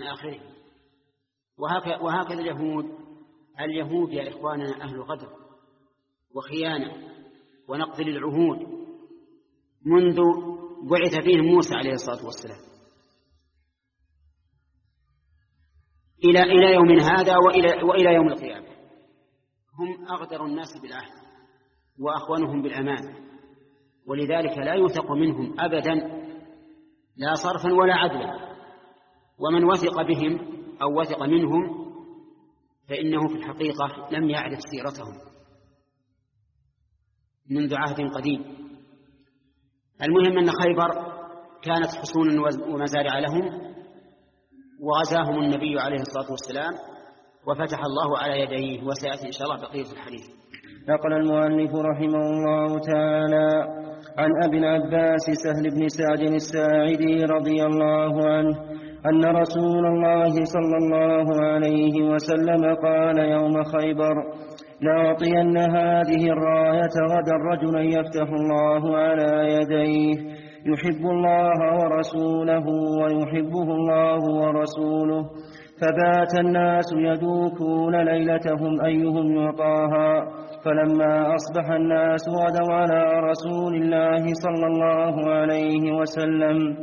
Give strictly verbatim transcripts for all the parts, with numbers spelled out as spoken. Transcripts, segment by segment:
من آخره. وهكذا اليهود اليهود يا إخواننا أهل غدر وخيانة ونقض للعهود منذ بعث فيهم موسى عليه الصلاة والسلام إلى إلى يوم هذا وإلى وإلى يوم القيامة. هم أغدر الناس بالعهد وأخونهم بالأمان، ولذلك لا يوثق منهم أبدا لا صرفا ولا عدلا. ومن وثق بهم أو وثق منهم فإنه في الحقيقة لم يعرف سيرتهم منذ عهد قديم. المهم أن خيبر كانت حصون ومزارع لهم، وغزاهم النبي عليه الصلاة والسلام وفتح الله على يديه، وسيأتي إن شاء الله بقية الحديث. نقل المؤلف رحمه الله تعالى عن أبي العباس سهل بن سعد الساعدي رضي الله عنه أن رسول الله صلى الله عليه وسلم قال يوم خيبر: لأعطين هذه الراية غدا رجلا يفتح الله على يديه يحب الله ورسوله ويحبه الله ورسوله. فبات الناس يدوكون ليلتهم أيهم يعطاها، فلما أصبح الناس غدوا على رسول الله صلى الله عليه وسلم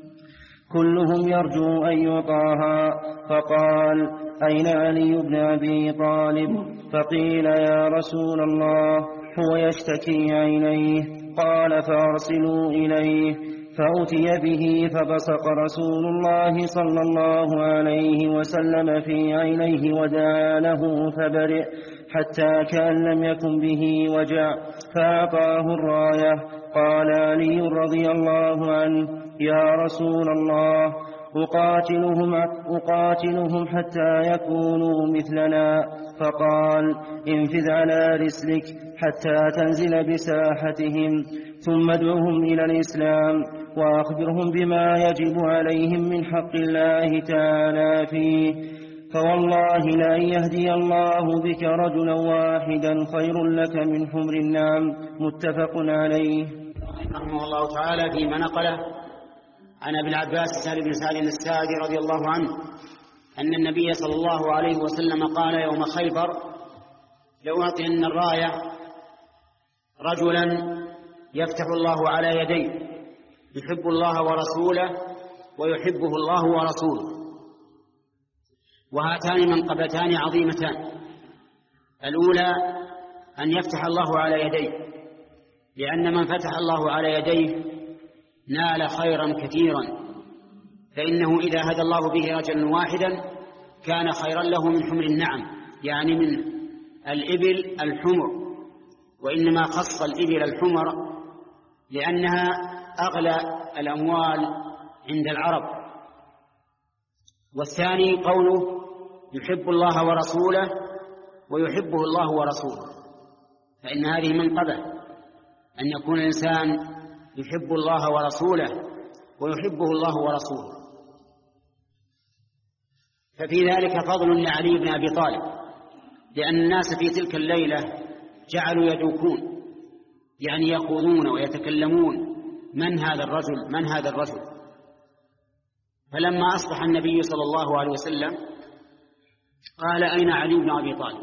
كلهم يرجو أن يعطاها، فقال: أين علي بن أبي طالب؟ فقيل: يا رسول الله هو يشتكي عينيه. قال: فأرسلوا إليه. فأتي به فبصق رسول الله صلى الله عليه وسلم في عينيه ودعا له فبرئ حتى كأن لم يكن به وجع، فأعطاه الراية. قال علي رضي الله عنه: يا رسول الله أقاتلهم, أقاتلهم حتى يكونوا مثلنا. فقال: انفذ على رسلك حتى تنزل بساحتهم، ثم ادعهم إلى الإسلام وأخبرهم بما يجب عليهم من حق الله تعالى فيه، فوالله لأن يهدي الله بك رجلا واحدا خير لك من حمر النعم. متفق عليه. رحمه الله تعالى فيما نقله عن أبي العباس سهل بن سعد الساعدي رضي الله عنه أن النبي صلى الله عليه وسلم قال يوم خيبر: لأعطين الراية رجلا يفتح الله على يديه يحب الله ورسوله ويحبه الله ورسوله. وهاتان منقبتان عظيمتان: الأولى أن يفتح الله على يديه، لأن من فتح الله على يديه نال خيرا كثيرا، فإنه إذا هدى الله به رجلا واحدا كان خيرا له من حمر النعم، يعني من الإبل الحمر، وإنما خص الإبل الحمر لأنها أغلى الأموال عند العرب. والثاني قوله يحب الله ورسوله ويحبه الله ورسوله، فإن هذه منقبة أن يكون الإنسان يحب الله ورسوله ويحبه الله ورسوله. ففي ذلك فضل لعلي بن أبي طالب، لأن الناس في تلك الليلة جعلوا يدوكون، يعني يخوضون ويتكلمون: من هذا الرجل من هذا الرجل. فلما أصبح النبي صلى الله عليه وسلم قال: أين علي بن أبي طالب؟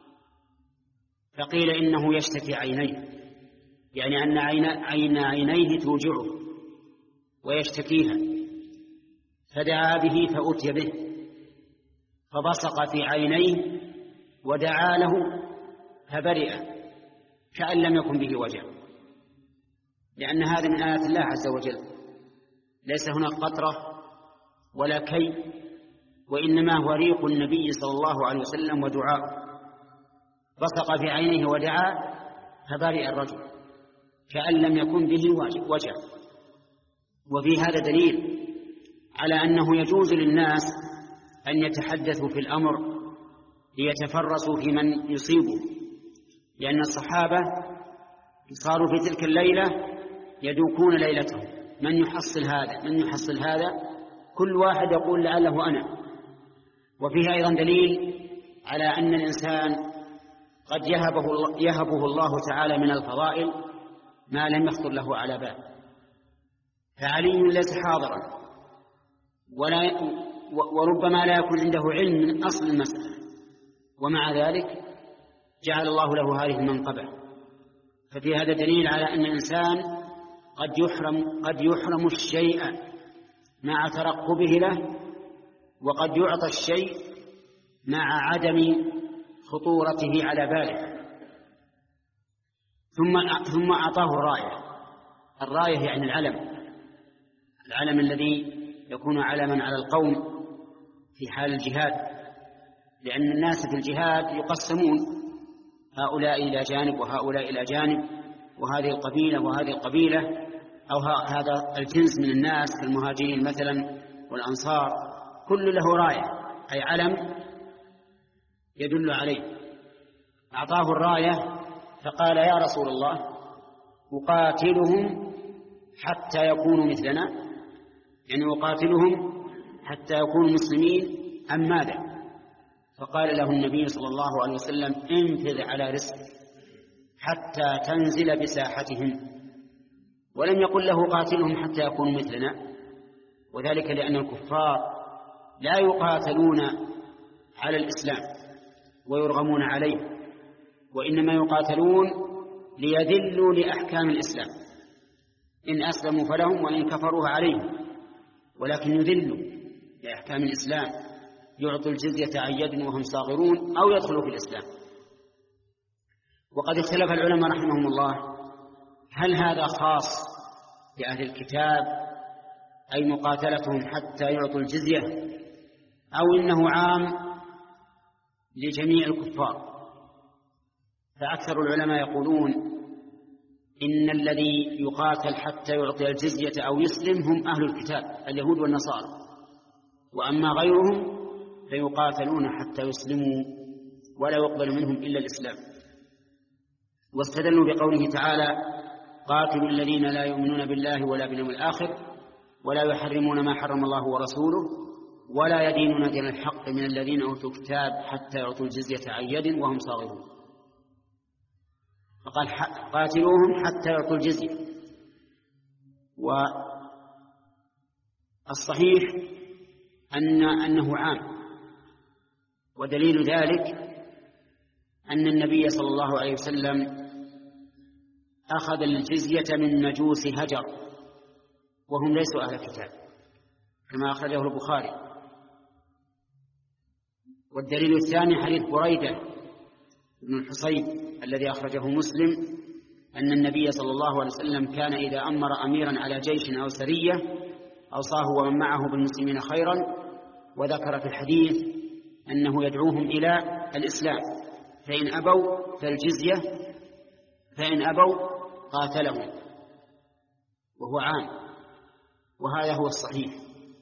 فقيل: إنه يشتكي عينيه، يعني أن عين, عين عينيه توجعه ويشتكيها. فدعا به فأتي به فبصق في عينيه ودعا له فبرئ كأن لم يكن به وجع، لأن هذا من آيات الله عز وجل، ليس هناك قطرة ولا كي، وإنما هو ريق النبي صلى الله عليه وسلم ودعاء. بصق في عينيه ودعا فبرئ الرجل كأن لم يكن به وجع. وفي هذا دليل على أنه يجوز للناس أن يتحدثوا في الأمر ليتفرسوا في من يصيبه، لأن الصحابة صاروا في تلك الليلة يدوكون ليلتهم: من يحصل هذا من يحصل هذا، كل واحد يقول لعله أنا. وفيها أيضا دليل على أن الإنسان قد يهبه الله, يهبه الله تعالى من الفضائل ما لم يخطر له على بال. فعلي ليس حاضرا ولا وربما لا يكون عنده علم من أصل المسألة، ومع ذلك جعل الله له هذه المنقبة. ففي هذا دليل على أن الإنسان قد يحرم قد يحرم الشيء مع ترقبه له، وقد يعطى الشيء مع عدم خطورته على باله. ثم ثم أعطاه الراية. الراية يعني العلم، العلم الذي يكون علما على القوم في حال الجهاد، لأن الناس في الجهاد يقسمون، هؤلاء إلى جانب وهؤلاء إلى جانب، وهذه القبيلة وهذه القبيلة، أو هذا الجنس من الناس كالمهاجرين مثلا والأنصار، كل له راية أي علم يدل عليه. أعطاه الراية فقال: يا رسول الله، أقاتلهم حتى يكونوا مثلنا، يعني أقاتلهم حتى يكونوا مسلمين أم ماذا؟ فقال له النبي صلى الله عليه وسلم: انفذ على رزقك حتى تنزل بساحتهم. ولم يقل له قاتلهم حتى يكونوا مثلنا، وذلك لأن الكفار لا يقاتلون على الإسلام ويرغمون عليه، وإنما يقاتلون ليذلوا لأحكام الإسلام، إن أسلموا فلهم وإن كفروا عليهم، ولكن يذلوا لأحكام الإسلام، يعطوا الجزية عن يد وهم صاغرون أو يدخلوا في الإسلام. وقد اختلف العلماء رحمهم الله هل هذا خاص بأهل الكتاب أي مقاتلتهم حتى يعطوا الجزية، أو إنه عام لجميع الكفار. فأكثر العلماء يقولون إن الذي يقاتل حتى يعطي الجزية أو يسلم هم أهل الكتاب اليهود والنصارى، وأما غيرهم فيقاتلون حتى يسلموا ولا يقبل منهم إلا الإسلام. واستدلوا بقوله تعالى: قاتلوا الذين لا يؤمنون بالله ولا باليوم الآخر ولا يحرمون ما حرم الله ورسوله ولا يدينون دين الحق من الذين أوتوا الكتاب حتى يعطوا الجزية عن يد وهم صاغرون. فقال: قاتلوهم حتى يعطوا الجزية. والصحيح أن أنه عام، ودليل ذلك أن النبي صلى الله عليه وسلم أخذ الجزية من مجوس هجر وهم ليسوا أهل الكتاب كما أخرجه البخاري. والدليل الثاني حديث بريدة بن الحصيب الذي أخرجه مسلم أن النبي صلى الله عليه وسلم كان إذا أمر أميرا على جيش أو سرية أوصاه ومن معه بالمسلمين خيرا، وذكر في الحديث أنه يدعوهم إلى الإسلام، فإن أبوا فالجزية، فإن أبوا قاتلهم، وهو عام، وهذا هو الصحيح.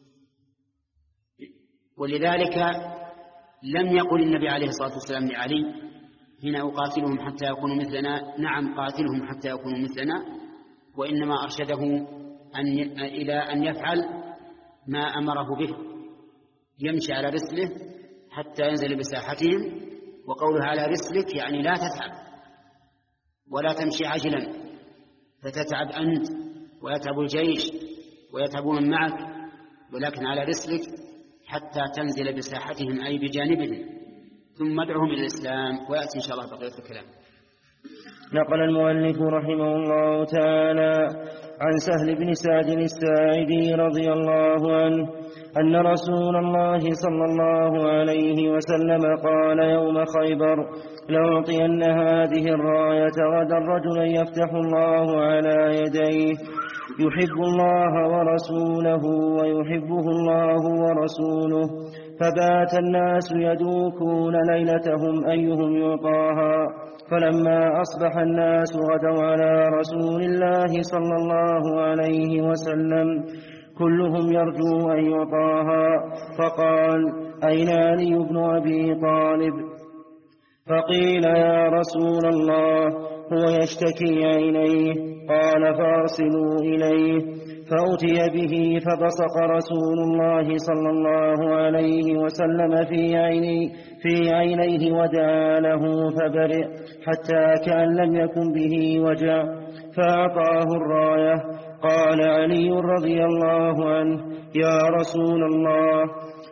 ولذلك لم يقل النبي عليه الصلاة والسلام لعلي: هنا أقاتلهم حتى يكونوا مثلنا، نعم قاتلهم حتى يكونوا مثلنا، وإنما أرشده أن إلى أن يفعل ما أمره به، يمشي على رسله حتى ينزل بساحتهم. وقوله على رسلك يعني لا تتعب ولا تمشي عجلا فتتعب أنت ويتعب الجيش ويتعب من معك، ولكن على رسلك حتى تنزل بساحتهم أي بجانبهم، ثم ادعهم إلى الإسلام. ويأتي إن شاء الله بقية الكلام. نقل المؤلف رحمه الله تعالى عن سهل بن سعد الساعدي رضي الله عنه أن رسول الله صلى الله عليه وسلم قال يوم خيبر: لأعطين هذه الراية غدا رجلا يفتح الله على يديه يحب الله ورسوله ويحبه الله ورسوله. فبات الناس يدوكون ليلتهم أيهم يعطاها، فلما أصبح الناس غدوا على رسول الله صلى الله عليه وسلم كلهم يرجو أن يعطاها، فقال: أين علي بن أبي طالب؟ فقيل: يا رسول الله هو يشتكي عينيه. قال: فأرسلوا إليه. فأتي به فبصق رسول الله صلى الله عليه وسلم في عيني في عينيه ودعا له فبرئ حتى كأن لم يكن به وجع، فأعطاه الراية. قال علي رضي الله عنه: يا رسول الله،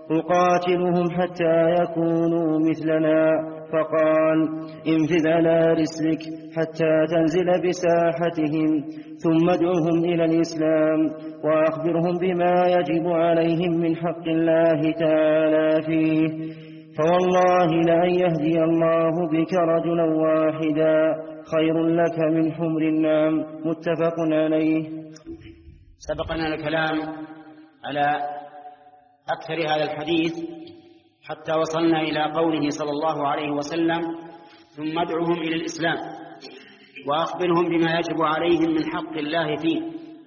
أقاتلهم حتى يكونوا مثلنا. فقال: انفذ على رسلك حتى تنزل بساحتهم، ثم ادعهم إلى الإسلام، وأخبرهم بما يجب عليهم من حق الله تعالى فيه، فوالله لأن يهدي الله بك رجلا واحدا خير لك من حمر النعم. متفق عليه. سبقنا الكلام على أكثر هذا الحديث حتى وصلنا إلى قوله صلى الله عليه وسلم: ثم ادعهم إلى الإسلام وأخبرهم بما يجب عليهم من حق الله فيه.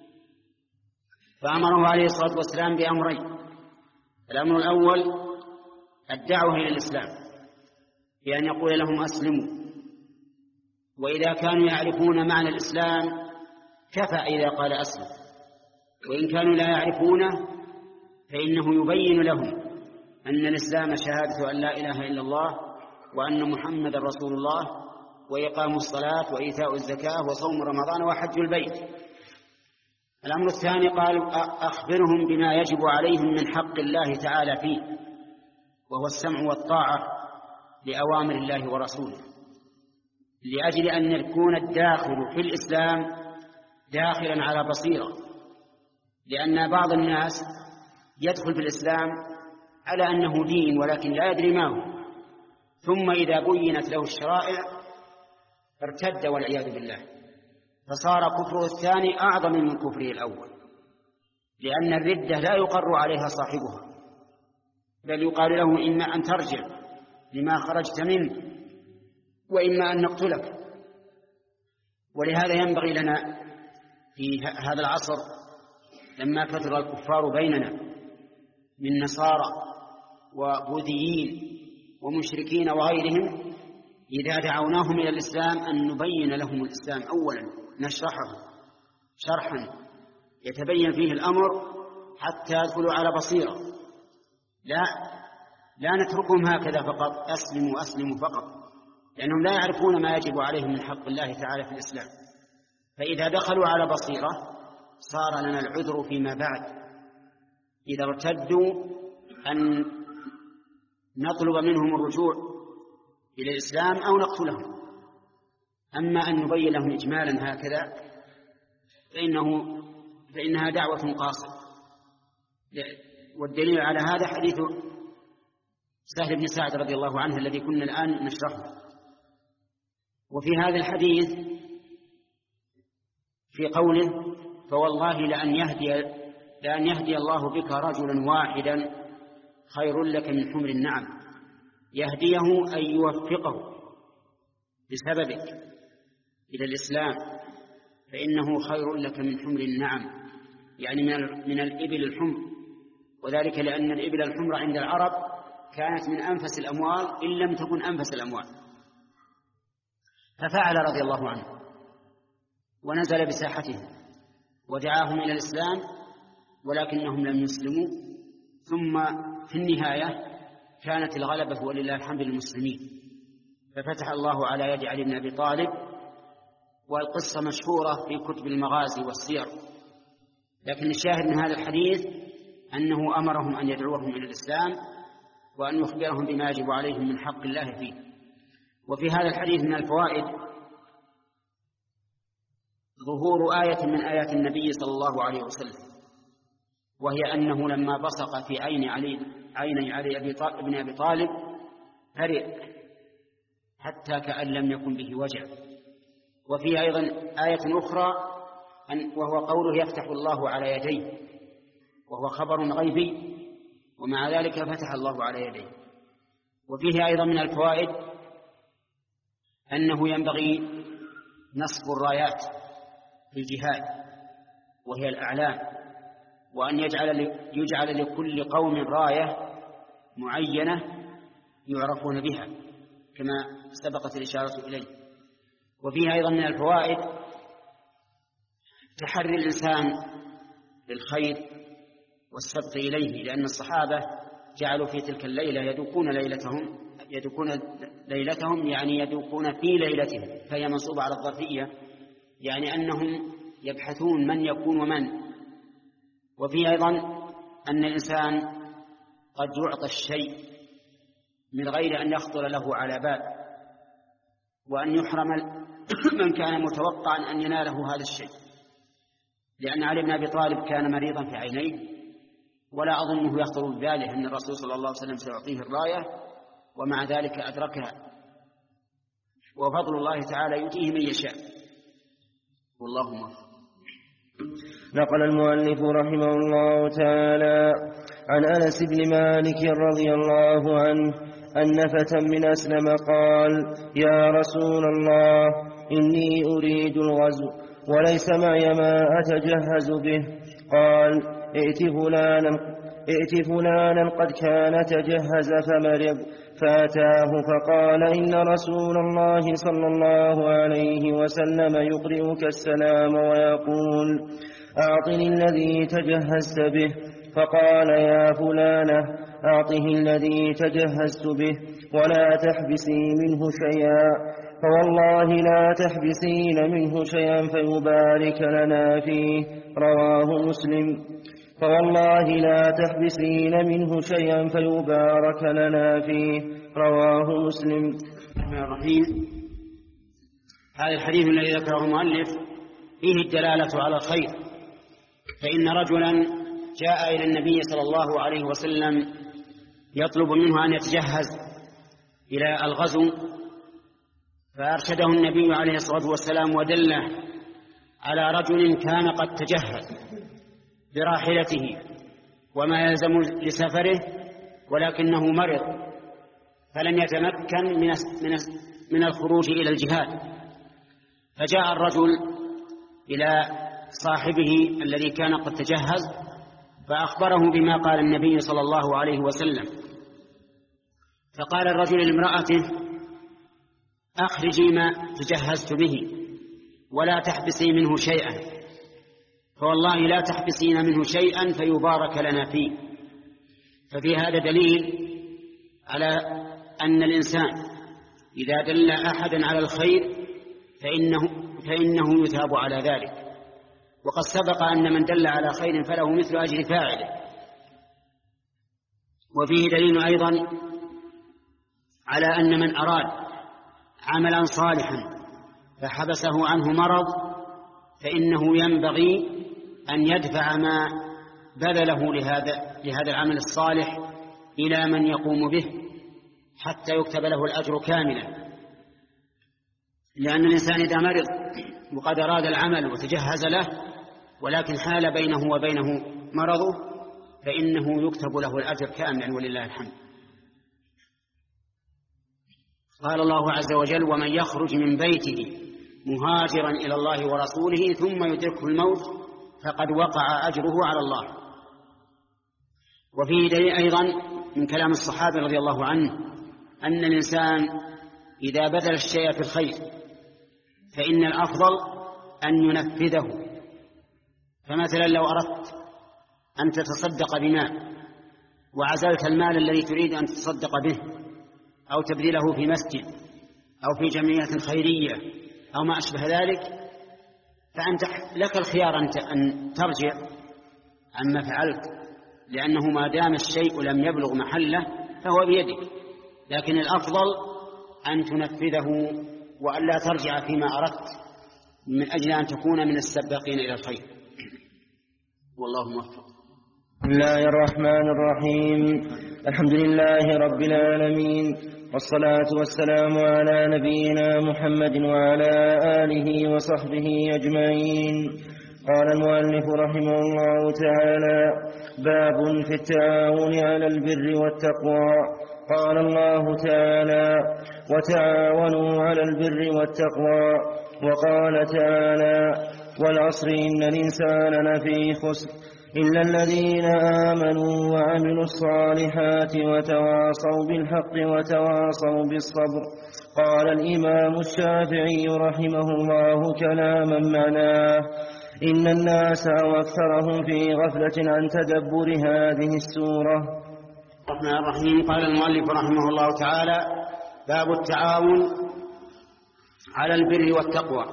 فأمره عليه الصلاة والسلام بأمرين: الأمر الأول الدعوة إلى الإسلام، بأن يقول لهم أسلموا، وإذا كانوا يعرفون معنى الإسلام كفى إذا قال أسلم، وإن كانوا لا يعرفونه فإنه يبين لهم أن الإسلام شهادة أن لا إله إلا الله وأن محمد رسول الله، وإقام الصلاة وإيتاء الزكاة وصوم رمضان وحج البيت. الأمر الثاني قال: أخبرهم بما يجب عليهم من حق الله تعالى فيه، وهو السمع والطاعة لأوامر الله ورسوله، لأجل أن يكون الداخل في الإسلام داخلا على بصيرة، لأن بعض الناس يدخل في الإسلام على أنه دين ولكن لا يدري ما هو، ثم إذا بينت له الشرائع ارتد والعياذ بالله، فصار كفره الثاني أعظم من كفره الأول، لأن الردة لا يقر عليها صاحبها، بل يقال له: إما أن ترجع لما خرجت منه، وإما أن نقتلك. ولهذا ينبغي لنا في هذا العصر لما كثر الكفار بيننا من نصارى وبوذيين ومشركين وغيرهم، إذا دعوناهم إلى الإسلام أن نبين لهم الإسلام أولا، نشرحه شرحا يتبين فيه الأمر حتى يدخلوا على بصيرة، لا لا نتركهم هكذا فقط أسلموا أسلموا فقط، لأنهم لا يعرفون ما يجب عليهم من حق الله تعالى في الإسلام. فإذا دخلوا على بصيرة صار لنا العذر فيما بعد إذا ارتدوا أن نطلب منهم الرجوع إلى الإسلام أو نقتلهم. أما أن نبين لهم إجمالا هكذا فإنه فإنها دعوة قاصرة. والدليل على هذا حديث سهل بن سعد رضي الله عنه الذي كنا الآن نشرحه. وفي هذا الحديث في قوله: فوالله لأن يهدي, لأن يهدي الله بك رجلا واحدا خير لك من حمر النعم، يهديه أن يوفقه بسببك إلى الإسلام، فإنه خير لك من حمر النعم، يعني من الإبل الحمر، وذلك لأن الإبل الحمر عند العرب كانت من أنفس الأموال إن لم تكن أنفس الأموال. ففعل رضي الله عنه ونزل بساحتهم ودعاهم إلى الإسلام، ولكنهم لم يسلموا. ثم في النهاية كانت الغلبة ولله الحمد للمسلمين، ففتح الله على يد علي بن أبي طالب، والقصة مشهورة في كتب المغازي والسير. لكن الشاهد من هذا الحديث أنه أمرهم أن يدعوهم إلى الإسلام وأن يخبرهم بما يجب عليهم من حق الله فيه. وفي هذا الحديث من الفوائد ظهور آية من آيات النبي صلى الله عليه وسلم، وهي أنه لما بصق في عين علي عيني علي بن أبي طالب فرق حتى كأن لم يكن به وجع. وفي أيضا آية أخرى وهو قوله: يفتح الله على يديه، وهو خبر غيبي ومع ذلك فتح الله على يديه. وفيه أيضا من الفوائد أنه ينبغي نصب الرايات في الجهاد وهي الأعلام، وأن يجعل يجعل لكل قوم راية معينة يعرفون بها كما سبقت الإشارة إليه. وفيه أيضا من الفوائد تحري الإنسان بالخير والسبق إليه، لأن الصحابة جعلوا في تلك الليلة يدوكون ليلتهم يدوكون ليلتهم يعني يدوكون في ليلتهم، فهي منصوبة على الظرفية، يعني أنهم يبحثون من يكون ومن. وفيه أيضا أن الإنسان قد يعطى الشيء من غير أن يخطر له على بال، وأن يحرم من كان متوقعا أن يناله هذا الشيء، لأن علي بن أبي طالب كان مريضا في عينيه، ولا أظنه يخطر بباله أن الرسول صلى الله عليه وسلم سيعطيه الراية، ومع ذلك أدركها، وفضل الله تعالى يؤتيه من يشاء، والله موفق. نقل المؤلف رحمه الله تعالى عن أنس بن مالك رضي الله عنه أن فتى من أسلم قال: يا رسول الله، إني أريد الغزو وليس معي ما أتجهز به. قال: ائت فلانا, ائت فلانا قد كان تجهز فمرض. فأتاه فقال: إن رسول الله صلى الله عليه وسلم يقرئك السلام ويقول: أعطني الذي تجهزت به. فقال: يا فلانة، أعطه الذي تجهزت به ولا تحبسي منه شيئا، فوالله لا تحبسين منه شيئا فيبارك لنا فيه. رواه مسلم. فوالله لا تحبسين منه شيئا فيبارك لنا فيه. رواه مسلم. الرحمن الرحيم. هذا الحديث الذي ذكره المؤلف فيه الدلالة على الخير، فإن رجلا جاء إلى النبي صلى الله عليه وسلم يطلب منه أن يتجهز إلى الغزو، فأرشده النبي عليه الصلاة والسلام ودله على رجل كان قد تجهز براحلته وما يلزم لسفره، ولكنه مرض فلم يتمكن من الخروج إلى الجهاد. فجاء الرجل إلى صاحبه الذي كان قد تجهز فأخبره بما قال النبي صلى الله عليه وسلم. فقال الرجل لامرأته: أخرجي ما تجهزت به ولا تحبسي منه شيئا، فوالله لا تحبسين منه شيئا فيبارك لنا فيه. ففي هذا دليل على أن الإنسان إذا دل أحدا على الخير فإنه, فإنه يثاب على ذلك، وقد سبق أن من دل على خير فله مثل أجر فاعله. وفيه دليل أيضا على أن من أراد عملا صالحا فحبسه عنه مرض فإنه ينبغي أن يدفع ما بذله لهذا, لهذا العمل الصالح إلى من يقوم به حتى يكتب له الأجر كاملا، لأن الإنسان إذا مرض وقد أراد العمل وتجهز له ولكن حال بينه وبينه مرضه فإنه يكتب له الأجر كاملا ولله الحمد. قال الله عز وجل: ومن يخرج من بيته مهاجرا إلى الله ورسوله ثم يدركه الموت فقد وقع أجره على الله. وفيه دليل أيضا من كلام الصحابة رضي الله عنه أن الإنسان إذا بذل الشيء في الخير فإن الأفضل أن ينفذه. فمثلا لو أردت أن تتصدق بماء وعزلت المال الذي تريد أن تتصدق به أو تبذله في مسجد أو في جمعية خيرية أو ما أشبه ذلك، فأنت لك الخيار أن ترجع عما فعلت، لأنه ما دام الشيء لم يبلغ محله فهو بيدك، لكن الأفضل أن تنفذه وأن لا ترجع فيما أردت من أجل أن تكون من السباقين إلى الخير، والله موفق. بسم الله الرحمن الرحيم. الحمد لله رب العالمين، والصلاة والسلام على نبينا محمد وعلى آله وصحبه أجمعين. قال المؤلف رحمه الله تعالى: باب في التعاون على البر والتقوى. قال الله تعالى: وتعاونوا على البر والتقوى. وقال تعالى: والعصر إن الإنسان لفي خسر إلا الذين آمنوا وعملوا الصالحات وتواصوا بالحق وتواصوا بالصبر. قال الإمام الشافعي رحمه الله كلاما معناه: إن الناس وأكثرهم في غفلة عن تدبر هذه السورة. الرحمن الرحيم. قال المؤلف رحمه الله تعالى: باب التعاون على البر والتقوى.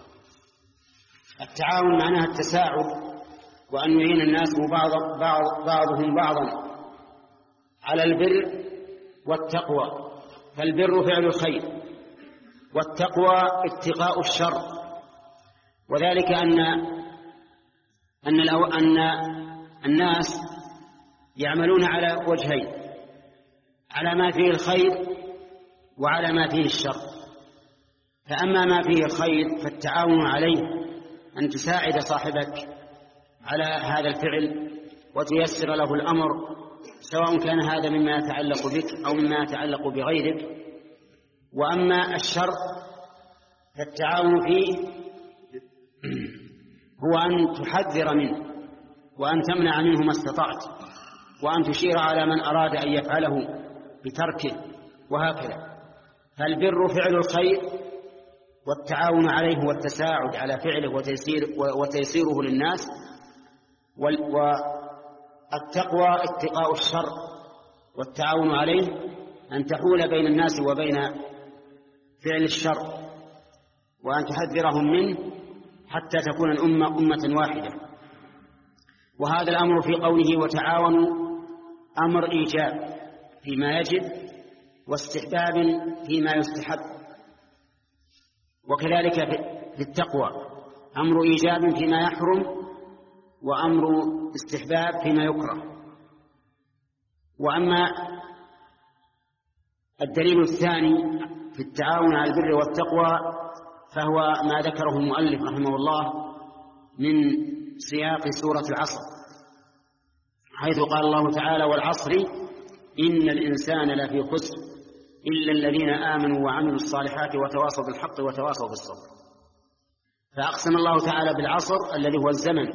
التعاون معناها التساعد، وأن يعين الناس بعض بعض بعضهم بعضا على البر والتقوى، فالبر فعل الخير، والتقوى اتقاء الشر. وذلك أن أن أن الناس يعملون على وجهين، على ما فيه الخير وعلى ما فيه الشر. فأما ما فيه الخير فالتعاون عليه، أن تساعد صاحبك على هذا الفعل وتيسر له الأمر، سواء كان هذا مما يتعلق بك أو مما يتعلق بغيرك. وأما الشر فالتعاون فيه هو أن تحذر منه وأن تمنع منه ما استطعت، وأن تشير على من أراد أن يفعله بتركه، وهكذا. فالبر فعل الخير، والتعاون عليه والتساعد على فعله وتيسير وتيسيره للناس. والتقوى اتقاء الشر، والتعاون عليه أن تحول بين الناس وبين فعل الشر، وأن تحذرهم منه حتى تكون الأمة أمة واحدة. وهذا الأمر في قوله وتعاونوا أمر إيجاب فيما يجب، واستحباب فيما يستحب. وكذلك في التقوى أمر إيجاب فيما يحرم، وأمر استحباب فيما يكره. وأما الدليل الثاني في التعاون على البر والتقوى فهو ما ذكره المؤلف رحمه الله من سياق سورة العصر، حيث قال الله تعالى والعصر إن الإنسان لفي خسر إلا الذين آمنوا وعملوا الصالحات وتواصوا بالحق وتواصوا بالصبر. فأقسم الله تعالى بالعصر الذي هو الزمن،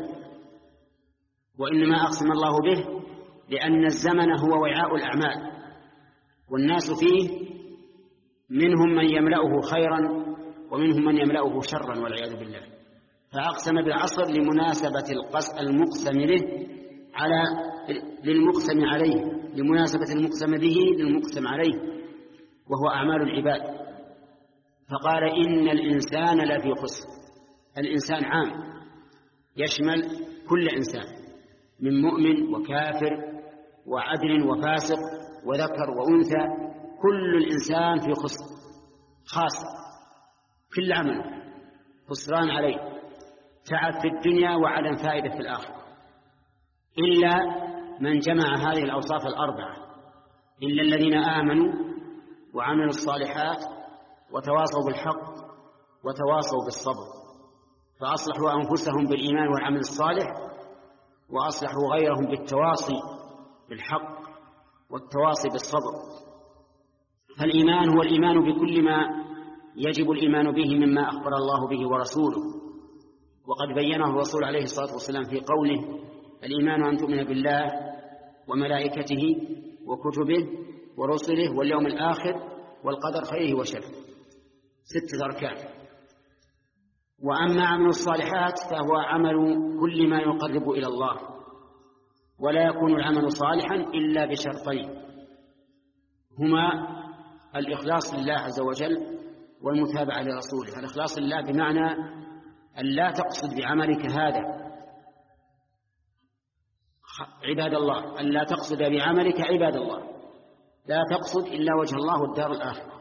وإنما أقسم الله به لأن الزمن هو وعاء الأعمال، والناس فيه منهم من يملأه خيرا ومنهم من يملأه شرا والعياذ بالله. فأقسم بالعصر لمناسبة المقسم له على للمقسم عليه، لمناسبة المقسم به للمقسم عليه، وهو أعمال العباد. فقال إن الإنسان لفي خسر. الإنسان عام، يشمل كل إنسان من مؤمن وكافر وعدل وفاسق وذكر وأنثى، كل الإنسان في خسر، خاص كل عمله خسران عليه، تعب في الدنيا وعدم فائدة في الآخرة، إلا من جمع هذه الأوصاف الأربعة: إلا الذين آمنوا وعملوا الصالحات وتواصوا بالحق وتواصوا بالصبر، فأصلحوا أنفسهم بالإيمان والعمل الصالح، وأصلحوا غيرهم بالتواصي بالحق والتواصي بالصبر. فالإيمان هو الإيمان بكل ما يجب الإيمان به مما أخبر الله به ورسوله، وقد بينه الرسول عليه الصلاة والسلام في قوله: الإيمان أن تؤمن بالله وملائكته وكتبه ورسله واليوم الآخر والقدر خيره وشره، ستة أركان. وأما عمل الصالحات فهو عمل كل ما يقرب إلى الله، ولا يكون العمل صالحا إلا بشرطين، هما الإخلاص لله عز وجل والمتابعة لرسوله. الإخلاص لله بمعنى أن لا تقصد بعملك هذا عباد الله، أن لا تقصد بعملك عباد الله، لا تقصد إلا وجه الله والدار الآخرة.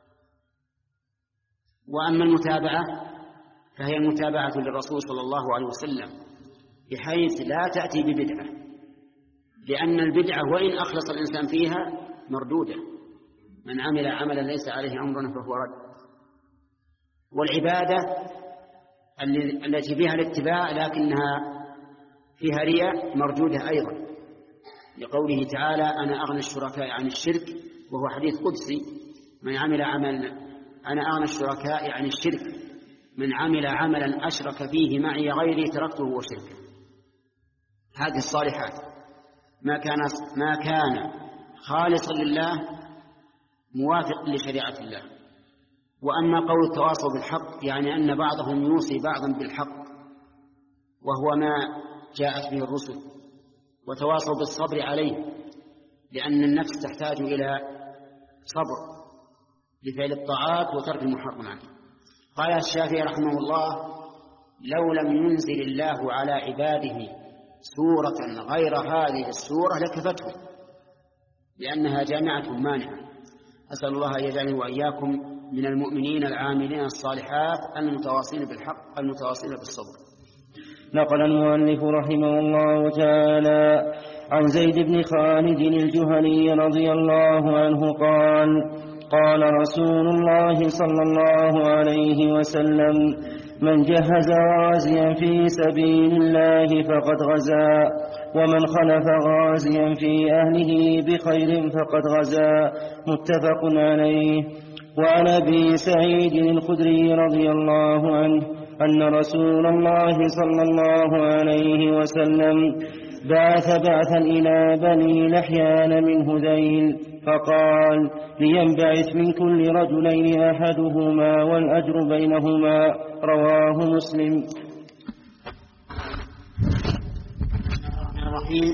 وأما المتابعة فهي المتابعة للرسول صلى الله عليه وسلم، بحيث لا تأتي ببدعة، لأن البدعة وإن أخلص الإنسان فيها مردودة، من عمل عملا ليس عليه أمرنا فهو رد. والعبادة التي فيها الاتباع لكنها فيها رياء مردودة أيضا، لقوله تعالى: أنا أغنى الشركاء عن الشرك، وهو حديث قدسي: من عمل عملا أنا أغنى الشركاء عن الشرك، من عمل عملا أشرك فيه معي غيري تركته وشركه. هذه الصالحات ما كان ما كان خالصا لله موافق لشريعة الله. وأما قول التواصل بالحق يعني أن بعضهم يوصي بعضا بالحق، وهو ما جاءت به الرسل، وتواصل بالصبر عليه، لأن النفس تحتاج إلى صبر لفعل الطاعات وترك المحرمات. قال الشافعي رحمه الله: لو لم ينزل الله على عباده سورة غير هذه السورة لكفتهم، لأنها جامعة مانعة. أسأل الله أن يجعلني وإياكم من المؤمنين العاملين الصالحات المتواصلين بالحق المتواصلين بالصبر. نقل المؤلف رحمه الله تعالى عن زيد بن خالد الجهني رضي الله عنه قال: قال رسول الله صلى الله عليه وسلم: من جهز غازيا في سبيل الله فقد غزا، ومن خلف غازيا في أهله بخير فقد غزا. متفق عليه. وعن أبي سعيد الخدري رضي الله عنه أن رسول الله صلى الله عليه وسلم بعث بعثا إلى بني لحيان من هذيل فقال: لينبعث من كل رجلين أحدهما والأجر بينهما. رواه مسلم. الرحيم.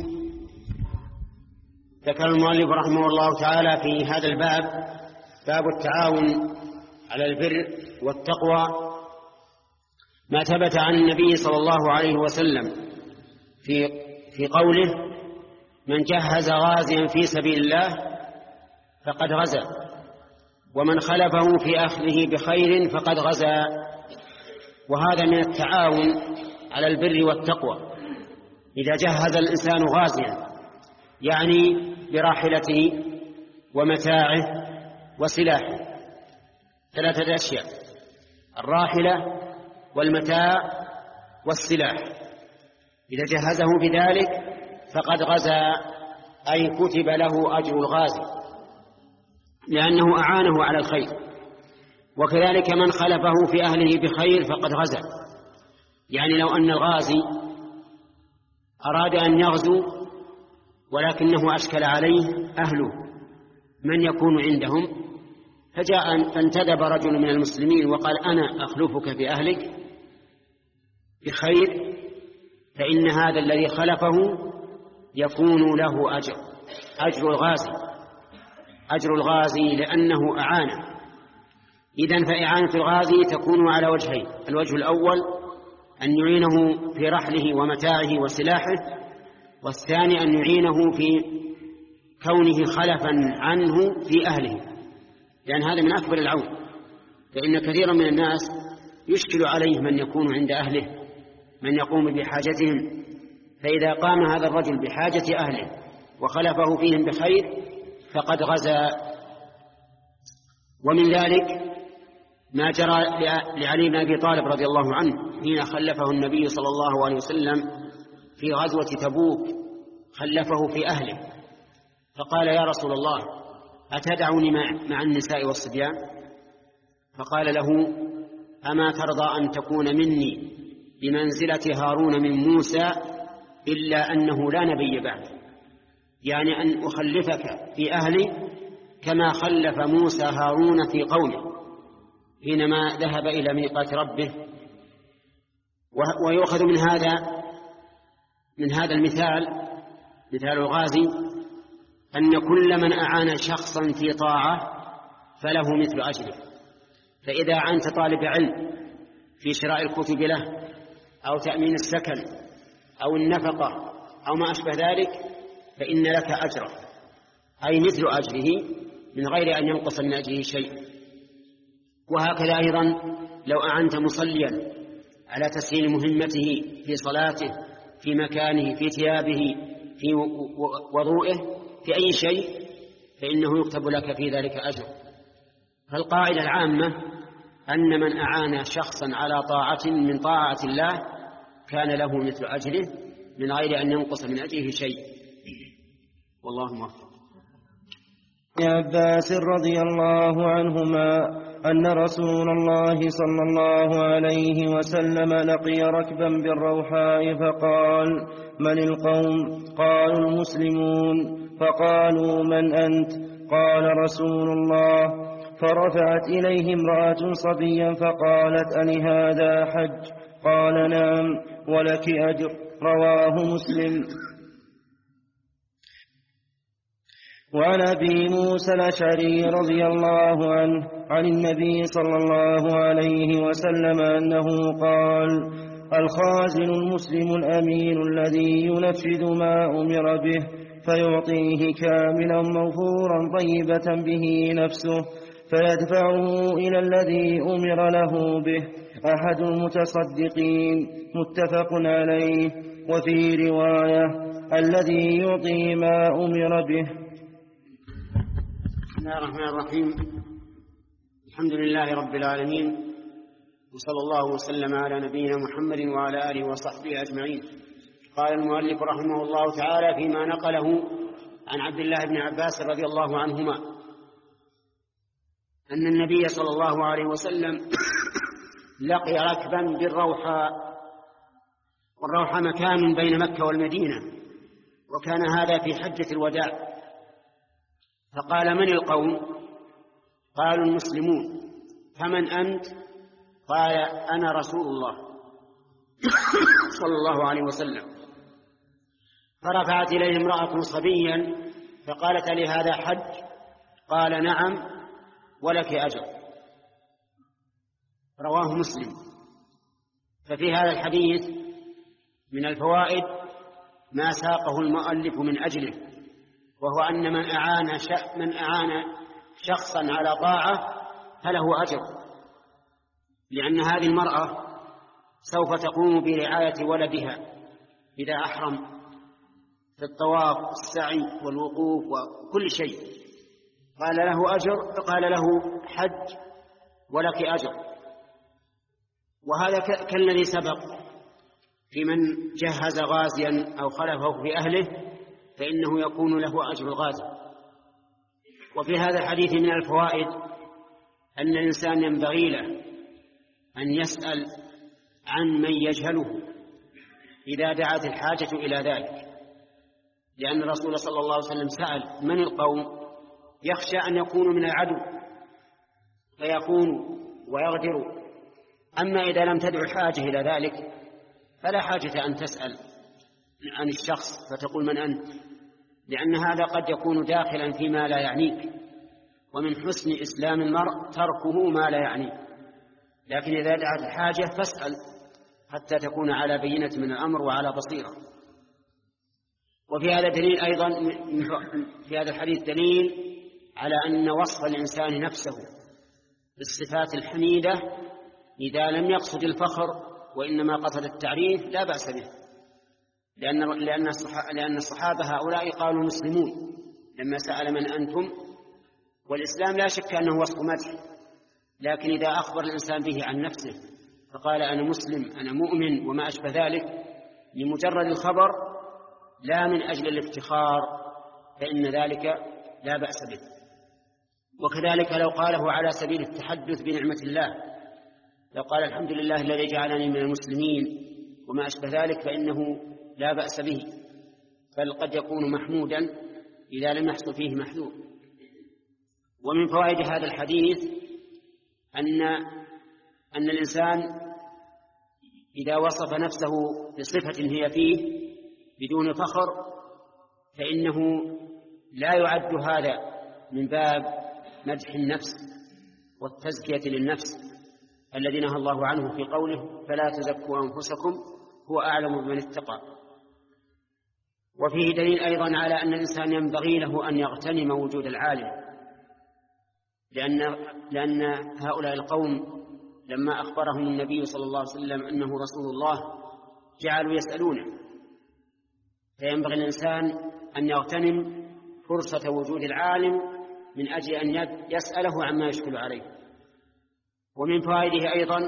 ذكر المؤلف رحمه الله تعالى في هذا الباب باب التعاون على البر والتقوى ما ثبت عن النبي صلى الله عليه وسلم في في قوله: من جهز غازيا في سبيل الله فقد غزا، ومن خلفه في أخذه بخير فقد غزا. وهذا من التعاون على البر والتقوى. إذا جهز الإنسان غازيا يعني براحلته ومتاعه وسلاحه، ثلاثة أشياء: الراحلة والمتاع والسلاح. إذا جهزه بذلك فقد غزا، أي كتب له أجر الغازي لأنه أعانه على الخير. وكذلك من خلفه في أهله بخير فقد غزا، يعني لو أن الغازي أراد أن يغزو ولكنه أشكل عليه أهله من يكون عندهم، فجاء فانتدب رجل من المسلمين وقال: أنا أخلفك في أهلك بخير، فإن هذا الذي خلفه يكون له أجر أجر الغازي أجر الغازي لأنه أعانه. إذن فإعانة الغازي تكون على وجهين: الوجه الأول أن يعينه في رحله ومتاعه وسلاحه، والثاني أن يعينه في كونه خلفا عنه في أهله، لأن هذا من أكبر العون. فإن كثيرا من الناس يشكل عليه من يكون عند أهله، من يقوم بحاجتهم، فإذا قام هذا الرجل بحاجة أهله وخلفه فيهم بخير فقد غزا. ومن ذلك ما جرى لعلي بن أبي طالب رضي الله عنه حين خلفه النبي صلى الله عليه وسلم في غزوة تبوك، خلفه في أهله فقال: يا رسول الله، أتدعني مع النساء والصبيان؟ فقال له: أما ترضى أن تكون مني بمنزلة هارون من موسى إلا أنه لا نبي بعد، يعني أن أخلفك في أهلي كما خلف موسى هارون في قومه حينما ذهب إلى ميقات ربه. ويؤخذ من هذا من هذا المثال مثال الغازي أن كل من أعان شخصا في طاعة فله مثل أجره. فإذا أعنت طالب علم في شراء الكتب له أو تأمين السكن أو النفقة أو ما أشبه ذلك فإن لك أجره، أي مثل أجره من غير أن ينقص من أجره شيء. وهكذا أيضا لو أعنت مصليا على تسهيل مهمته في صلاته، في مكانه، في ثيابه، في وضوئه، في أي شيء، فإنه يكتب لك في ذلك أجر. فالقاعدة العامة أن من أعان شخصا على طاعة من طاعة الله كان له مثل أجره من غير أن ينقص من أجره شيء. والله موفق. ابن عباس رضي الله عنهما أن رسول الله صلى الله عليه وسلم لقي ركبا بالروحاء فقال: من القوم؟ قالوا: المسلمون. فقالوا: من أنت؟ قال: رسول الله. فرفعت إليه امرأة صبيا فقالت: ألهذا حج؟ قال: نعم، ولك أجر. رواه مسلم. وعن أبي موسى الأشعري رضي الله عنه عن النبي صلى الله عليه وسلم أنه قال: الخازن المسلم الأمين الذي ينفذ ما أمر به فيعطيه كاملا موفورا طيبة به نفسه فيدفعه إلى الذي أمر له به أحد المتصدقين. متفق عليه. وفي رواية الذي يعطي ما أمر به. بسم الله الرحمن الرحيم. الحمد لله رب العالمين، وصلى الله وسلم على نبينا محمد وعلى آله وصحبه أجمعين. قال المؤلف رحمه الله تعالى فيما نقله عن عبد الله بن عباس رضي الله عنهما أن النبي صلى الله عليه وسلم لقي ركبا بالروحاء، والروحاء مكان بين مكة والمدينة، وكان هذا في حجة الوداع. فقال: من القوم؟ قالوا: المسلمون. فمن أنت؟ قال: أنا رسول الله صلى الله عليه وسلم. فرفعت إليه امرأة صبيا فقالت: لي هذا حج؟ قال: نعم ولك أجر. رواه مسلم. ففي هذا الحديث من الفوائد ما ساقه المؤلف من أجله، وهو أن من أعان, من أعان شخصا على طاعة فله أجر، لأن هذه المرأة سوف تقوم برعاية ولدها إذا أحرم في الطواف والسعي والوقوف وكل شيء. قال له أجر، قال له حج ولك أجر. وهذا كالذي سبق في من جهز غازيا أو خلفه في أهله فإنه يكون له أجر الغازي. وفي هذا الحديث من الفوائد أن الإنسان ينبغي له أن يسأل عن من يجهله إذا دعت الحاجة إلى ذلك، لأن الرسول صلى الله عليه وسلم سأل: من القوم؟ يخشى أن يكونوا من العدو فيكونوا ويغدروا. أما إذا لم تدع الحاجة إلى ذلك فلا حاجة أن تسأل عن الشخص فتقول: من أنت؟ لأن هذا قد يكون داخلا فيما لا يعنيك، ومن حسن إسلام المرء تركه ما لا يعنيه. لكن إذا دعت الحاجة فاسأل حتى تكون على بينة من الأمر وعلى بصيرة. وفي هذا دليل أيضا، في هذا الحديث دليل على أن وصف الإنسان نفسه بالصفات الحميدة إذا لم يقصد الفخر وإنما قصد التعريف لا بأس به، لأن لأن الصحابة هؤلاء قالوا مسلمون لما سأل: من أنتم؟ والإسلام لا شك أنه وصف مدح، لكن إذا أخبر الإنسان به عن نفسه فقال: أنا مسلم، أنا مؤمن، وما أشبه ذلك، لمجرد الخبر لا من أجل الافتخار، فإن ذلك لا بأس به. وكذلك لو قاله على سبيل التحدث بنعمة الله، لو قال: الحمد لله الذي جعلني من المسلمين وما أشبه ذلك، فإنه لا بأس به، بل قد يكون محمودا إذا لم يحصل فيه محذور. ومن فوائد هذا الحديث أن أن الإنسان إذا وصف نفسه بصفة هي فيه بدون فخر فإنه لا يعد هذا من باب مدح النفس والتزكية للنفس الذي نهى الله عنه في قوله: فلا تزكوا أنفسكم هو أعلم بمن اتقى. وفيه دليل أيضا على أن الإنسان ينبغي له أن يغتنم وجود العالم، لأن, لأن هؤلاء القوم لما أخبرهم النبي صلى الله عليه وسلم أنه رسول الله جعلوا يسألونه، فينبغي الإنسان أن يغتنم فرصة وجود العالم من أجل أن يسأله عما يشكل عليه. ومن فوائده أيضا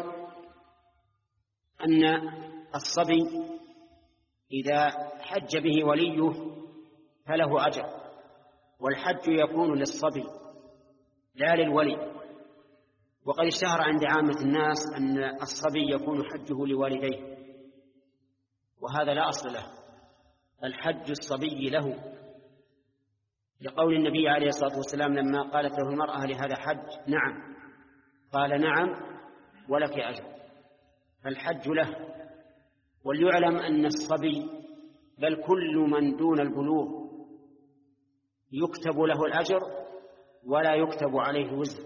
أن الصبي إذا حج به وليه فله أجر، والحج يكون للصبي لا للولي. وقد اشتهر عند عامة الناس أن الصبي يكون حجه لوالديه، وهذا لا أصل له، الحج الصبي له، لقول النبي عليه الصلاة والسلام لما قالت له المرأة: لهذا حج؟ نعم. قال: نعم ولك أجر. فالحج له. وليعلم أن الصبي بل كل من دون البلوغ يكتب له الأجر ولا يكتب عليه وزر.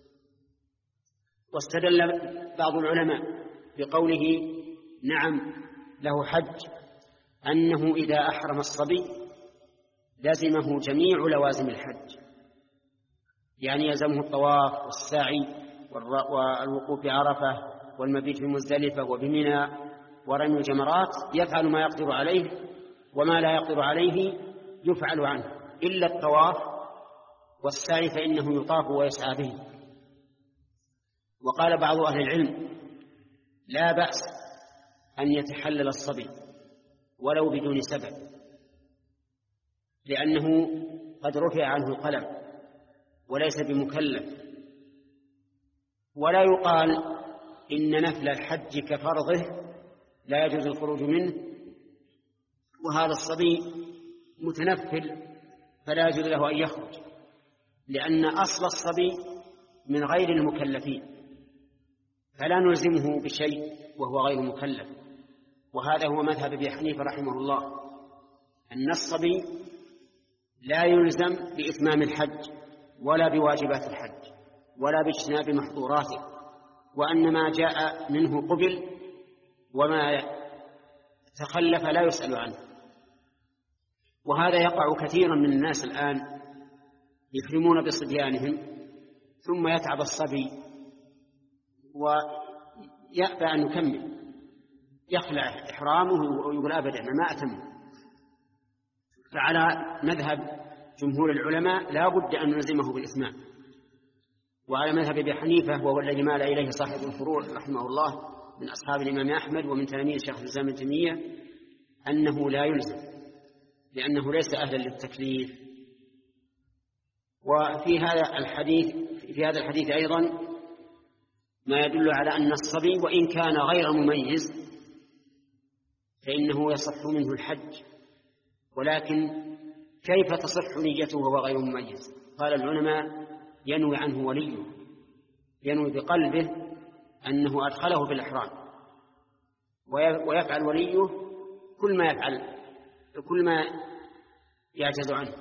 واستدل بعض العلماء بقوله: نعم له حج، أنه إذا أحرم الصبي لزمه جميع لوازم الحج، يعني يلزمه الطواف والسعي والوقوف بعرفة والمبيت في مزدلفة وبمنى ورمي الجمرات، يفعل ما يقدر عليه، وما لا يقدر عليه يفعل عنه، إلا الطواف والسعي فإنه يطاف ويسعى به. وقال بعض أهل العلم: لا بأس أن يتحلل الصبي ولو بدون سبب، لأنه قد رفع عنه القلم وليس بمكلف. ولا يقال إن نفل الحج كفرضه لا يجوز الخروج منه، وهذا الصبي متنفل فلا يجوز له أن يخرج، لأن أصل الصبي من غير المكلفين، فلا نلزمه بشيء وهو غير مكلف. وهذا هو مذهب أبي حنيفة رحمه الله، أن الصبي لا يلزم بإتمام الحج ولا بواجبات الحج ولا باجتناب محظوراته، وأن ما جاء منه قبل وما تخلف لا يسأل عنه. وهذا يقع كثيرا من الناس الآن، يحرمون بصبيانهم ثم يتعب الصبي ويأبى أن يكمل، يخلع إحرامه ويقول أبدا ما أتم. فعلى مذهب جمهور العلماء لا بد أن نلزمه بالإتمام، وعلى مذهب أبي حنيفة وهو الذي مال إليه صاحب الفروع رحمه الله من أصحاب الإمام أحمد ومن تلاميذ شيخ الإسلام ابن تيمية أنه لا يلزم، لأنه ليس أهلا للتكليف. وفي هذا الحديث في هذا الحديث أيضا ما يدل على أن الصبي وإن كان غير مميز فإنه يصح منه الحج، ولكن كيف تصح نيته وهو غير مميز؟ قال العلماء: ينوي عنه وليه، ينوي بقلبه أنه أدخله في الإحرام، ويفعل وليه كل ما يفعل كل ما يعجز عنه.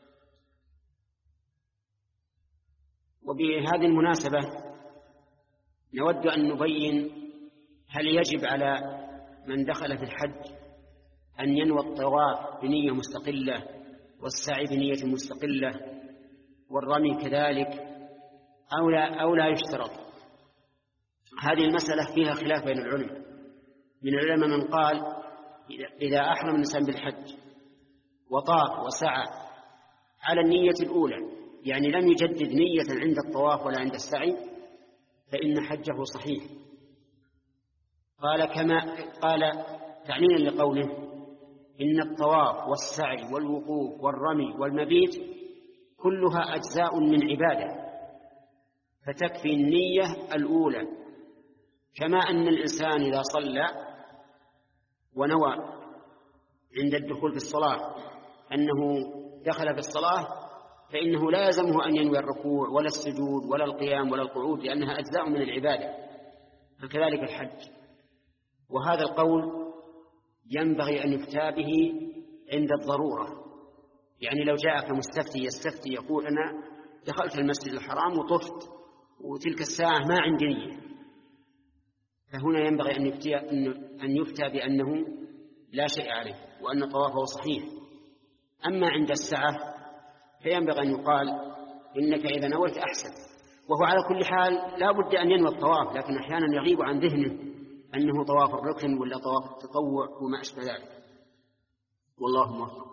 وبهذه المناسبة نود أن نبين هل يجب على من دخل في الحج أن ينوي الطواف بنية مستقلة والسعي بنية مستقلة والرمي كذلك أو لا, أو لا يشترط. هذه المسألة فيها خلاف بين العلماء. من العلماء من قال إذا أحرم الإنسان بالحج وطاف وسعى على النية الأولى، يعني لم يجدد نية عند الطواف ولا عند السعي، فإن حجه صحيح. قال كما قال تعنينا لقوله: إن الطواف والسعي والوقوف والرمي والمبيت كلها أجزاء من عبادة، فتكفي النية الأولى، كما أن الإنسان إذا صلى ونوى عند الدخول في الصلاة أنه دخل في الصلاة فإنه لا يلزمه أن ينوي الركوع ولا السجود ولا القيام ولا القعود، لأنها أجزاء من العبادة، فكذلك الحج. وهذا القول ينبغي أن يفتى به عند الضرورة، يعني لو جاءك مستفتي يستفتي يقول: أنا دخلت المسجد الحرام وطفت وتلك الساعة ما عندي نية، فهنا ينبغي أن يفتى, أن يفتى بأنه لا شيء عليه وأن طوافه صحيح. أما عند السعة فينبغي أن يقال: إنك إذا نويت أحسن. وهو على كل حال لا بد أن ينوي الطواف، لكن أحيانا يغيب عن ذهنه أنه طواف الركن ولا طواف التطوع وما أشبه ذلك، والله موفق.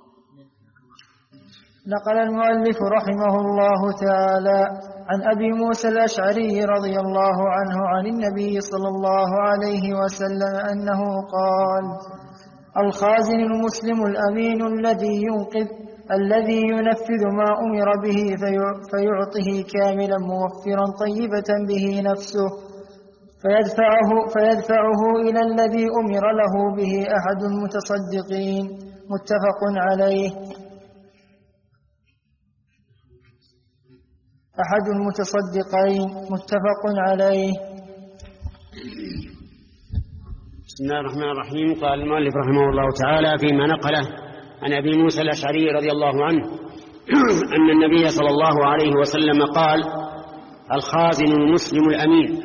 نقل المؤلف رحمه الله تعالى عن أبي موسى الأشعري رضي الله عنه عن النبي صلى الله عليه وسلم أنه قال: الخازن المسلم الأمين الذي ينقذ الذي ينفذ ما أمر به فيعطه كاملا موفرا طيبة به نفسه فيدفعه, فيدفعه إلى الذي أمر له به أحد المتصدقين. متفق عليه. أحد المتصدقين متفق عليه. بسم الله الرحمن الرحيم. قال المؤلف رحمه الله تعالى فيما نقله عن أبي موسى الأشعري رضي الله عنه أن النبي صلى الله عليه وسلم قال: الخازن المسلم الأمين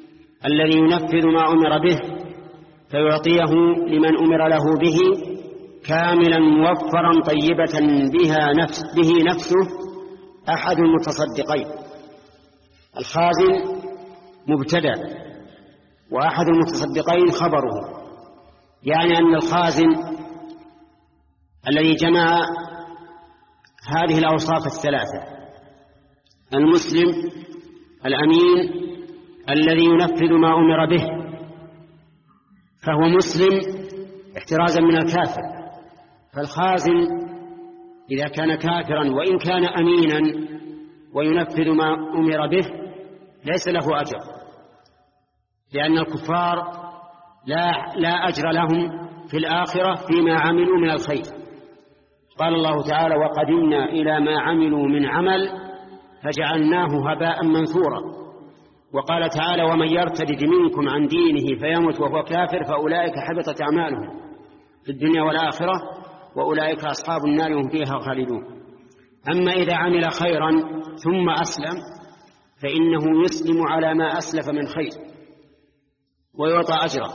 الذي ينفذ ما أمر به فيعطيه لمن أمر له به كاملا موفرا طيبة بها نفس به نفسه أحد المتصدقين. الخازن مبتدأ وأحد المتصدقين خبره، يعني أن الخازن الذي جمع هذه الأوصاف الثلاثة: المسلم الأمين الذي ينفذ ما أمر به، فهو مسلم احترازا من الكافر. فالخازن إذا كان كافرا وإن كان أمينا وينفذ ما أمر به ليس له أجر، لأن الكفار لا, لا أجر لهم في الآخرة فيما عملوا من الخير. قال الله تعالى: وقدمنا إلى ما عملوا من عمل فجعلناه هباء منثورا. وقال تعالى: ومن يرتد منكم عن دينه فيمت وهو كافر فأولئك حبطت أعمالهم في الدنيا والآخرة وأولئك أصحاب النار هم فيها خالدون. أما إذا عمل خيرا ثم أسلم فإنه يسلم على ما أسلف من خير ويعطى أجره.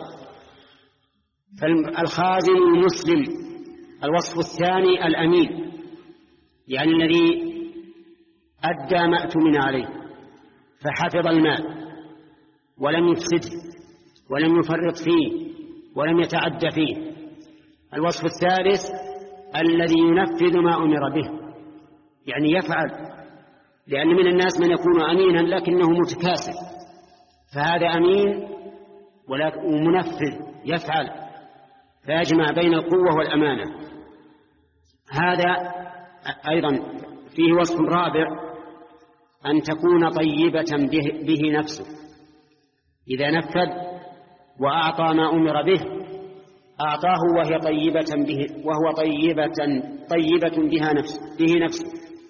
فالخازن المسلم. الوصف الثاني الأمين، يعني الذي أدى ما اؤتمن عليه فحفظ المال ولم يفسده ولم يفرط فيه ولم يتعد فيه. الوصف الثالث الذي ينفذ ما أمر به، يعني يفعل، لأن من الناس من يكون أمينا لكنه متكاسل، فهذا أمين ومنفذ يفعل، فيجمع بين القوة والأمانة. هذا أيضا فيه وصف رابع: أن تكون طيبة به, به نفسه. إذا نفذ وأعطى ما أمر به أعطاه وهي طيبة به وهو طيبة طيبة بها نفسه به نفسه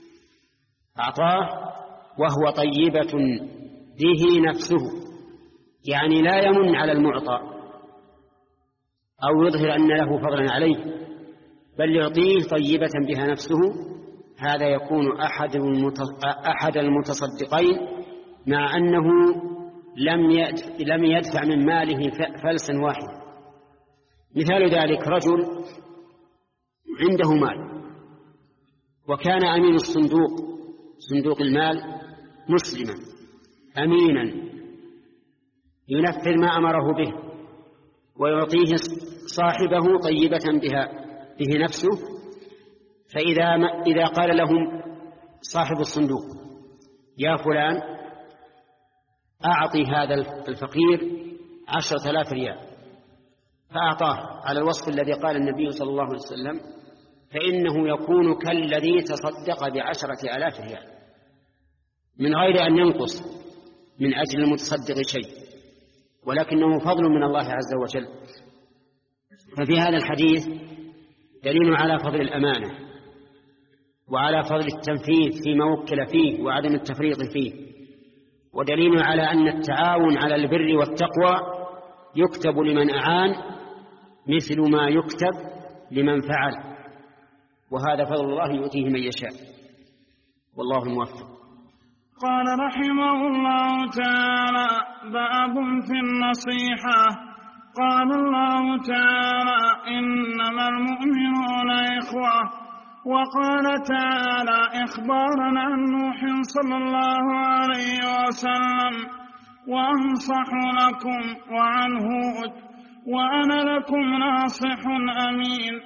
أعطاه وهو طيبة به نفسه، يعني لا يمن على المعطى أو يظهر أن له فضلا عليه، بل يعطيه طيبة بها نفسه. هذا يكون أحد أحد المتصدقين مع أنه لم يدفع من ماله فلسا واحدا. مثال ذلك: رجل عنده مال وكان أمين الصندوق صندوق المال مسلما أمينا ينفذ ما أمره به ويعطيه صاحبه طيبة بها به نفسه. فإذا إذا قال لهم صاحب الصندوق: يا فلان أعطي هذا الفقير عشرة آلاف ريال، فأعطاه على الوصف الذي قال النبي صلى الله عليه وسلم، فإنه يكون كالذي تصدق بعشرة آلاف ريال من غير أن ينقص من أجل المتصدق شيء، ولكنه فضل من الله عز وجل. ففي هذا الحديث دليل على فضل الأمانة وعلى فضل التنفيذ فيما وكل فيه وعدم التفريط فيه، ودليل على أن التعاون على البر والتقوى يكتب لمن أعان مثل ما يكتب لمن فعل، وهذا فضل الله يؤتيه من يشاء، والله الموفق. قال رحمه الله تعالى: باب في النصيحة. قال الله تعالى: إنما المؤمنون إخوة. وقال تعالى إخبارا عن نوح صلى الله عليه وسلم: وأنصح لكم، وعن هود: وأنا لكم ناصح أمين.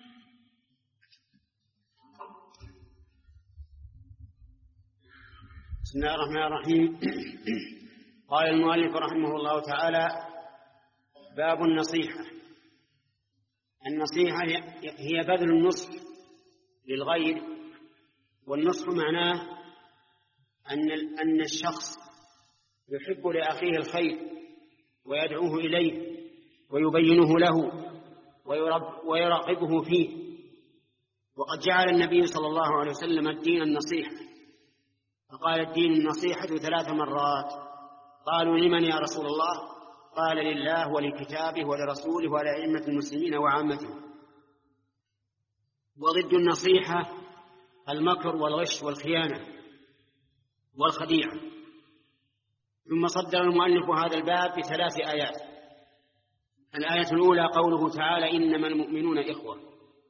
بسم الله الرحمن الرحيم. قال المؤلف رحمه الله تعالى: باب النصيحة. النصيحة هي بذل النصح للغير، والنصح معناه أن أن الشخص يحب لأخيه الخير ويدعوه إليه ويبينه له ويراقبه فيه. وقد جعل النبي صلى الله عليه وسلم الدين النصيحة، فقال: الدين النصيحة ثلاث مرات. قالوا: لمن يا رسول الله؟ قال: لله ولكتابه ولرسوله ولأئمة المسلمين وعامتهم. وضد النصيحة المكر والغش والخيانة والخديعة. ثم صدر المؤلف هذا الباب بثلاث آيات. الآية الأولى قوله تعالى: إنما المؤمنون إخوة،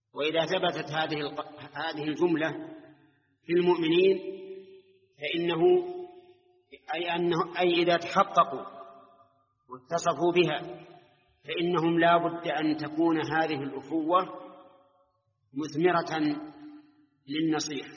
وإذا ثبتت هذه هذه الجملة في المؤمنين فإنه أي أنه أي إذا تحققوا واتصفوا بها فإنهم لا بد أن تكون هذه الأخوة مثمرة للنصيحة.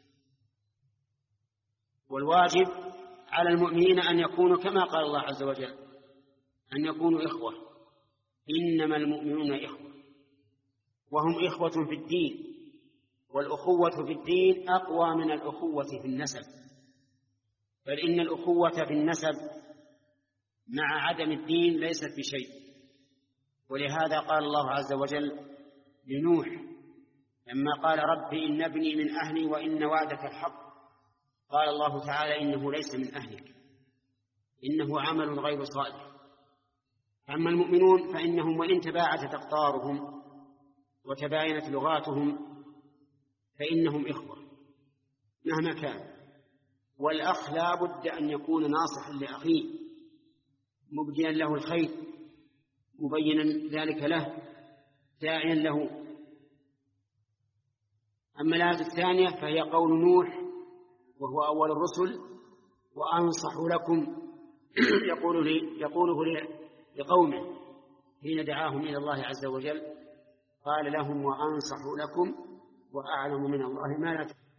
والواجب على المؤمنين أن يكونوا كما قال الله عز وجل أن يكونوا إخوة، إنما المؤمنون إخوة، وهم إخوة في الدين، والأخوة في الدين أقوى من الأخوة في النسب، بل إن الأخوة في النسب مع عدم الدين ليست بشيء. ولهذا قال الله عز وجل لنوح لما قال رب إن ابني من أهلي وإن وعدك الحق، قال الله تعالى إنه ليس من أهلك، إنه عمل غير صالح. أما المؤمنون فإنهم وإن تباعدت أقطارهم وتباينت لغاتهم فإنهم إخوة مهما كان. والأخ لا بد أن يكون ناصحا لأخيه مبديا له الخير مبينا ذلك له داعيا له. أما الآية الثانية فهي قول نوح وهو أول الرسل وأنصح لكم يقول لي يقوله لقومه حين دعاهم إلى الله عز وجل، قال لهم وأنصح لكم وأعلم من الله ما لا تعلمون.